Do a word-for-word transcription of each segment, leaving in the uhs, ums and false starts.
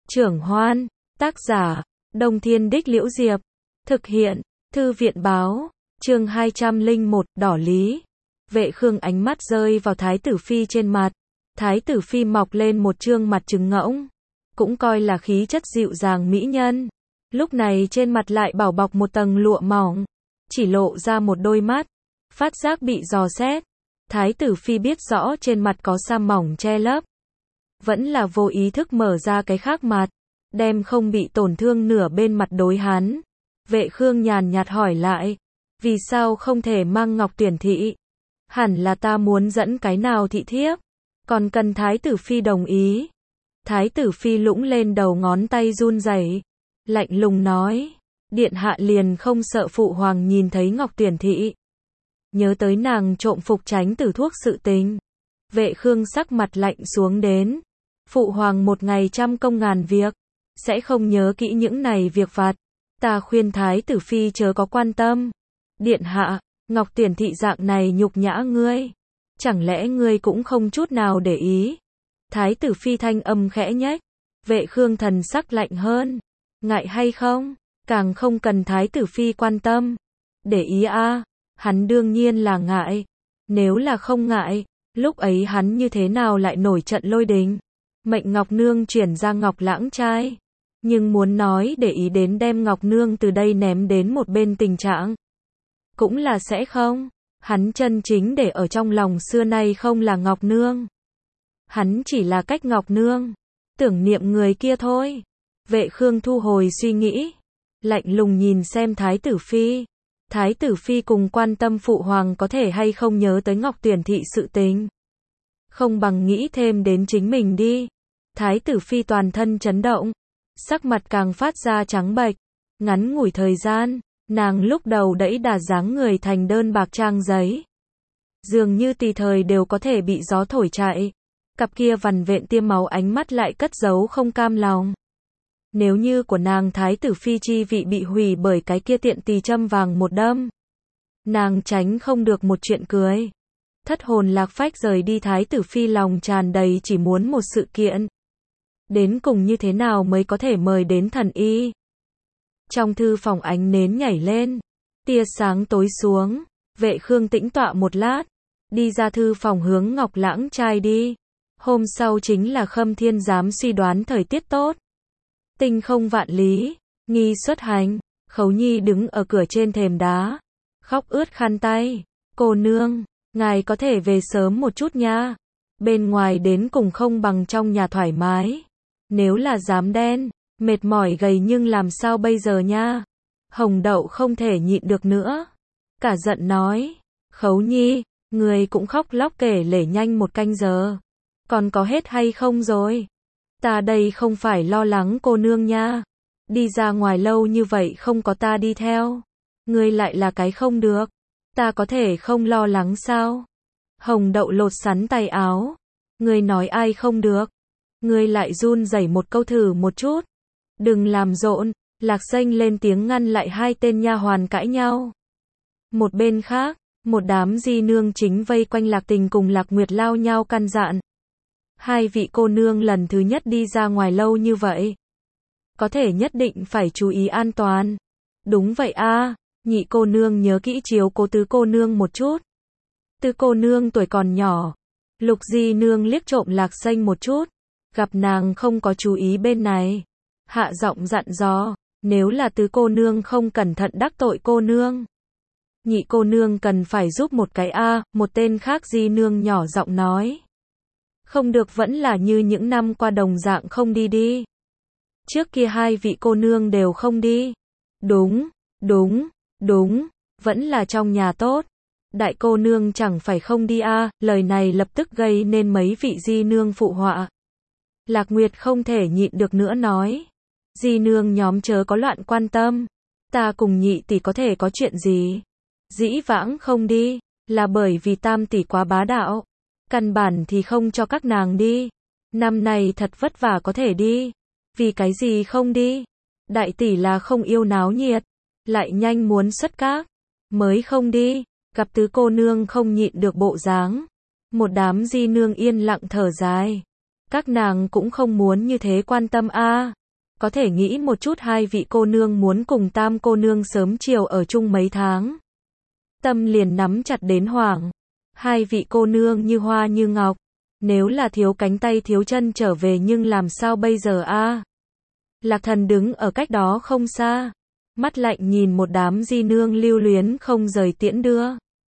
Trưởng Hoan, tác giả, Đông Thiên Đích Liễu Diệp, thực hiện, Thư viện Báo, chương hai trăm lẻ một, Đỏ Lý. Vệ Khương ánh mắt rơi vào Thái tử Phi trên mặt. Thái tử Phi mọc lên một trương mặt trứng ngỗng, cũng coi là khí chất dịu dàng mỹ nhân. Lúc này trên mặt lại bảo bọc một tầng lụa mỏng, chỉ lộ ra một đôi mắt, phát giác bị dò xét. Thái tử Phi biết rõ trên mặt có sa mỏng che lấp, vẫn là vô ý thức mở ra cái khác mặt, đem không bị tổn thương nửa bên mặt đối hắn. Vệ Khương nhàn nhạt hỏi lại, vì sao không thể mang ngọc tuyển thị? Hẳn là ta muốn dẫn cái nào thị thiếp, còn cần Thái tử Phi đồng ý. Thái tử Phi lũng lên đầu ngón tay run rẩy, lạnh lùng nói, điện hạ liền không sợ phụ hoàng nhìn thấy ngọc tuyển thị? Nhớ tới nàng trộm phục tránh tử thuốc sự tình, Vệ Khương sắc mặt lạnh xuống đến. Phụ hoàng một ngày trăm công ngàn việc, sẽ không nhớ kỹ những này việc vặt. Ta khuyên Thái tử Phi chớ có quan tâm. Điện hạ, ngọc tuyển thị dạng này nhục nhã ngươi, chẳng lẽ ngươi cũng không chút nào để ý? Thái tử Phi thanh âm khẽ nhếch. Vệ Khương thần sắc lạnh hơn. Ngại hay không? Càng không cần Thái tử Phi quan tâm. Để ý a, à, hắn đương nhiên là ngại. Nếu là không ngại, lúc ấy hắn như thế nào lại nổi trận lôi đình, mệnh Ngọc Nương chuyển ra Ngọc Lãng trai. Nhưng muốn nói để ý đến đem Ngọc Nương từ đây ném đến một bên tình trạng, cũng là sẽ không. Hắn chân chính để ở trong lòng xưa nay không là Ngọc Nương, hắn chỉ là cách Ngọc Nương tưởng niệm người kia thôi. Vệ Khương thu hồi suy nghĩ, lạnh lùng nhìn xem Thái tử Phi. Thái tử Phi cùng quan tâm phụ hoàng có thể hay không nhớ tới ngọc tuyển thị sự tình, không bằng nghĩ thêm đến chính mình đi. Thái tử Phi toàn thân chấn động, sắc mặt càng phát ra trắng bệch. Ngắn ngủi thời gian, nàng lúc đầu đẫy đà dáng người thành đơn bạc trang giấy, dường như tùy thời đều có thể bị gió thổi chạy. Cặp kia vằn vện tiêm máu ánh mắt lại cất giấu không cam lòng. Nếu như của nàng Thái tử Phi chi vị bị hủy bởi cái kia tiện tỳ châm vàng một đâm, nàng tránh không được một chuyện cưới. Thất hồn lạc phách rời đi, Thái tử Phi lòng tràn đầy chỉ muốn một sự kiện. Đến cùng như thế nào mới có thể mời đến thần y? Trong thư phòng ánh nến nhảy lên, tia sáng tối xuống. Vệ Khương tĩnh tọa một lát, đi ra thư phòng hướng Ngọc Lãng trai đi. Hôm sau chính là Khâm Thiên Giám suy đoán thời tiết tốt, tinh không vạn lý, nghi xuất hành. Khấu Nhi đứng ở cửa trên thềm đá, khóc ướt khăn tay. Cô nương, ngài có thể về sớm một chút nha. Bên ngoài đến cùng không bằng trong nhà thoải mái. Nếu là giám đen, mệt mỏi gầy nhưng làm sao bây giờ nha? Hồng Đậu không thể nhịn được nữa, cả giận nói, Khấu Nhi, người cũng khóc lóc kể lể nhanh một canh giờ, còn có hết hay không rồi? Ta đây không phải lo lắng cô nương nha. Đi ra ngoài lâu như vậy không có ta đi theo, ngươi lại là cái không được. Ta có thể không lo lắng sao? Hồng Đậu lột sắn tay áo. Ngươi nói ai không được? Ngươi lại run rẩy một câu thử một chút. Đừng làm rộn. Lạc Xanh lên tiếng ngăn lại hai tên nha hoàn cãi nhau. Một bên khác, một đám di nương chính vây quanh Lạc Tình cùng Lạc Nguyệt lao nhau căn dặn. Hai vị cô nương lần thứ nhất đi ra ngoài lâu như vậy, có thể nhất định phải chú ý an toàn. Đúng vậy a, à, nhị cô nương nhớ kỹ chiếu cố tứ cô nương một chút. Tứ cô nương tuổi còn nhỏ. Lục di nương liếc trộm Lạc Xanh một chút, gặp nàng không có chú ý bên này, hạ giọng dặn dò, nếu là tứ cô nương không cẩn thận đắc tội cô nương, nhị cô nương cần phải giúp một cái a. À, một tên khác di nương nhỏ giọng nói. Không được vẫn là như những năm qua đồng dạng không đi đi. Trước kia hai vị cô nương đều không đi. Đúng, đúng, đúng, vẫn là trong nhà tốt. Đại cô nương chẳng phải không đi a. À, lời này lập tức gây nên mấy vị di nương phụ họa. Lạc Nguyệt không thể nhịn được nữa nói. Di nương nhóm chớ có loạn quan tâm. Ta cùng nhị tỷ có thể có chuyện gì? Dĩ vãng không đi, là bởi vì tam tỷ quá bá đạo. Căn bản thì không cho các nàng đi. Năm nay thật vất vả có thể đi. Vì cái gì không đi? Đại tỷ là không yêu náo nhiệt, lại nhanh muốn xuất các, mới không đi. Gặp tứ cô nương không nhịn được bộ dáng, một đám di nương yên lặng thở dài. Các nàng cũng không muốn như thế quan tâm a. Có thể nghĩ một chút hai vị cô nương muốn cùng tam cô nương sớm chiều ở chung mấy tháng. Tâm liền nắm chặt đến hoảng. Hai vị cô nương như hoa như ngọc. Nếu là thiếu cánh tay thiếu chân trở về nhưng làm sao bây giờ a? Lạc Thần đứng ở cách đó không xa. Mắt lạnh nhìn một đám di nương lưu luyến không rời tiễn đưa.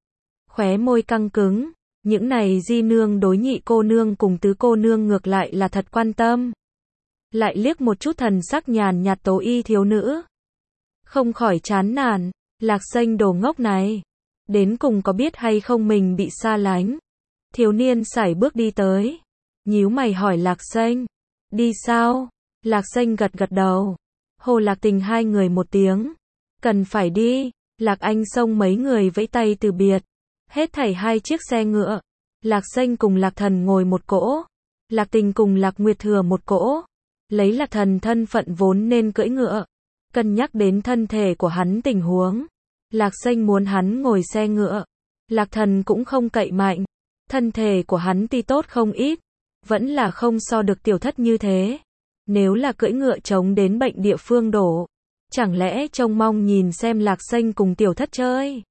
Khóe môi căng cứng. Những này di nương đối nhị cô nương cùng tứ cô nương ngược lại là thật quan tâm. Lại liếc một chút thần sắc nhàn nhạt tố y thiếu nữ. Không khỏi chán nản. Lạc Xanh đồ ngốc này. Đến cùng có biết hay không mình bị xa lánh. Thiếu niên sải bước đi tới. Nhíu mày hỏi Lạc Xanh. Đi sao? Lạc Xanh gật gật đầu. Hồ Lạc Tình hai người một tiếng. Cần phải đi. Lạc Anh xông mấy người vẫy tay từ biệt. Hết thảy hai chiếc xe ngựa. Lạc Xanh cùng Lạc Thần ngồi một cỗ. Lạc Tình cùng Lạc Nguyệt thừa một cỗ. Lấy Lạc Thần thân phận vốn nên cưỡi ngựa. Cân nhắc đến thân thể của hắn tình huống. Lạc Xanh muốn hắn ngồi xe ngựa. Lạc Thần cũng không cậy mạnh. Thân thể của hắn tuy tốt không ít. Vẫn là không so được tiểu thất như thế. Nếu là cưỡi ngựa chống đến bệnh địa phương đổ. Chẳng lẽ trông mong nhìn xem Lạc Xanh cùng tiểu thất chơi.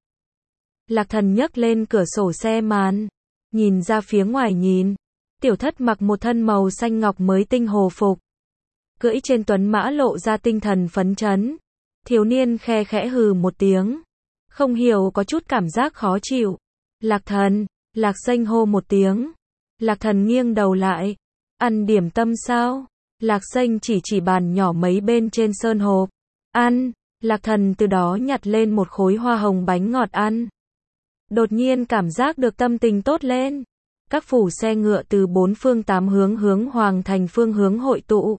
Lạc Thần nhấc lên cửa sổ xe màn. Nhìn ra phía ngoài nhìn. Tiểu thất mặc một thân màu xanh ngọc mới tinh hồ phục. Cưỡi trên tuấn mã lộ ra tinh thần phấn chấn. Thiếu niên khe khẽ hừ một tiếng. Không hiểu có chút cảm giác khó chịu. Lạc Thần. Lạc Xanh hô một tiếng. Lạc Thần nghiêng đầu lại. Ăn điểm tâm sao? Lạc Xanh chỉ chỉ bàn nhỏ mấy bên trên sơn hộp. Ăn. Lạc Thần từ đó nhặt lên một khối hoa hồng bánh ngọt ăn. Đột nhiên cảm giác được tâm tình tốt lên. Các phủ xe ngựa từ bốn phương tám hướng hướng Hoàng Thành phương hướng hội tụ.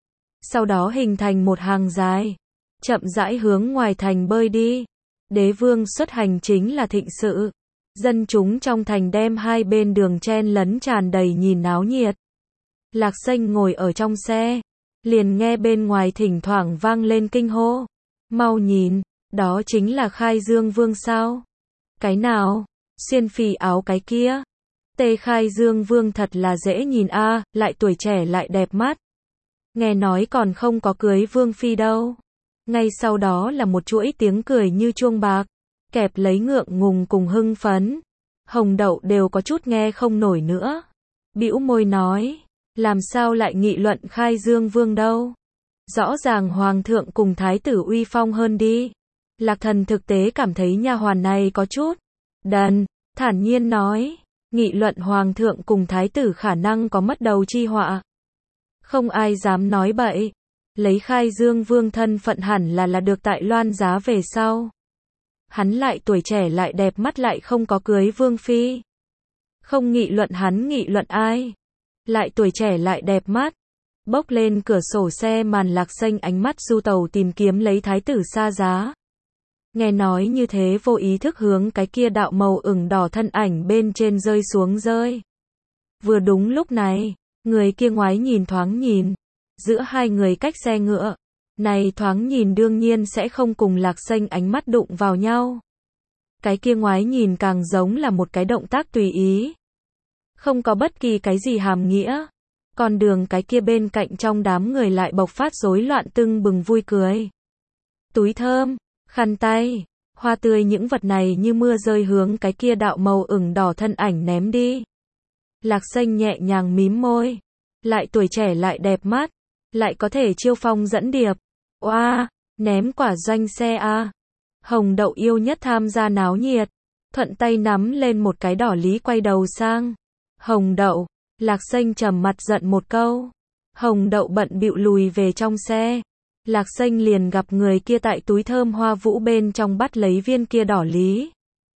Sau đó hình thành một hàng dài. Chậm rãi hướng ngoài thành bơi đi. Đế vương xuất hành chính là thịnh sự. Dân chúng trong thành đem hai bên đường chen lấn tràn đầy nhìn náo nhiệt. Lạc Xanh ngồi ở trong xe. Liền nghe bên ngoài thỉnh thoảng vang lên kinh hô. Mau nhìn, đó chính là Khai Dương Vương sao? Cái nào? Xiên phì áo cái kia. Tề Khai Dương Vương thật là dễ nhìn a, à, lại tuổi trẻ lại đẹp mắt. Nghe nói còn không có cưới Vương Phi đâu. Ngay sau đó là một chuỗi tiếng cười như chuông bạc. Kẹp lấy ngượng ngùng cùng hưng phấn. Hồng Đậu đều có chút nghe không nổi nữa. Bĩu môi nói. Làm sao lại nghị luận Khai Dương Vương đâu? Rõ ràng Hoàng thượng cùng Thái tử uy phong hơn đi. Lạc Thần thực tế cảm thấy nha hoàn này có chút đần, thản nhiên nói. Nghị luận Hoàng thượng cùng Thái tử khả năng có mất đầu chi họa. Không ai dám nói bậy. Lấy Khai Dương Vương thân phận hẳn là là được tại Loan giá về sau. Hắn lại tuổi trẻ lại đẹp mắt lại không có cưới Vương Phi. Không nghị luận hắn nghị luận ai. Lại tuổi trẻ lại đẹp mắt. Bốc lên cửa sổ xe màn Lạc Xanh ánh mắt du tàu tìm kiếm lấy thái tử xa giá. Nghe nói như thế vô ý thức hướng cái kia đạo màu ửng đỏ thân ảnh bên trên rơi xuống rơi. Vừa đúng lúc này, người kia ngoái nhìn thoáng nhìn. Giữa hai người cách xe ngựa. Này thoáng nhìn đương nhiên sẽ không cùng Lạc Xanh ánh mắt đụng vào nhau. Cái kia ngoái nhìn càng giống là một cái động tác tùy ý. Không có bất kỳ cái gì hàm nghĩa. Còn đường cái kia bên cạnh trong đám người lại bộc phát rối loạn tưng bừng vui cười. Túi thơm, khăn tay, hoa tươi những vật này như mưa rơi hướng cái kia đạo màu ửng đỏ thân ảnh ném đi. Lạc Xanh nhẹ nhàng mím môi. Lại tuổi trẻ lại đẹp mắt. Lại có thể chiêu phong dẫn điệp. Oa, ném quả doanh xe a. À. Hồng Đậu yêu nhất tham gia náo nhiệt. Thuận tay nắm lên một cái đỏ lý quay đầu sang. Hồng Đậu. Lạc Xanh trầm mặt giận một câu. Hồng Đậu bận bịu lùi về trong xe. Lạc Xanh liền gặp người kia tại túi thơm hoa vũ bên trong bắt lấy viên kia đỏ lý.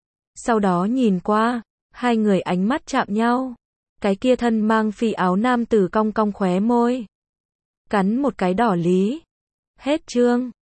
Sau đó nhìn qua, hai người ánh mắt chạm nhau. Cái kia thân mang phi áo nam tử cong cong khóe môi. Cắn một cái đỏ lý. Hết chương.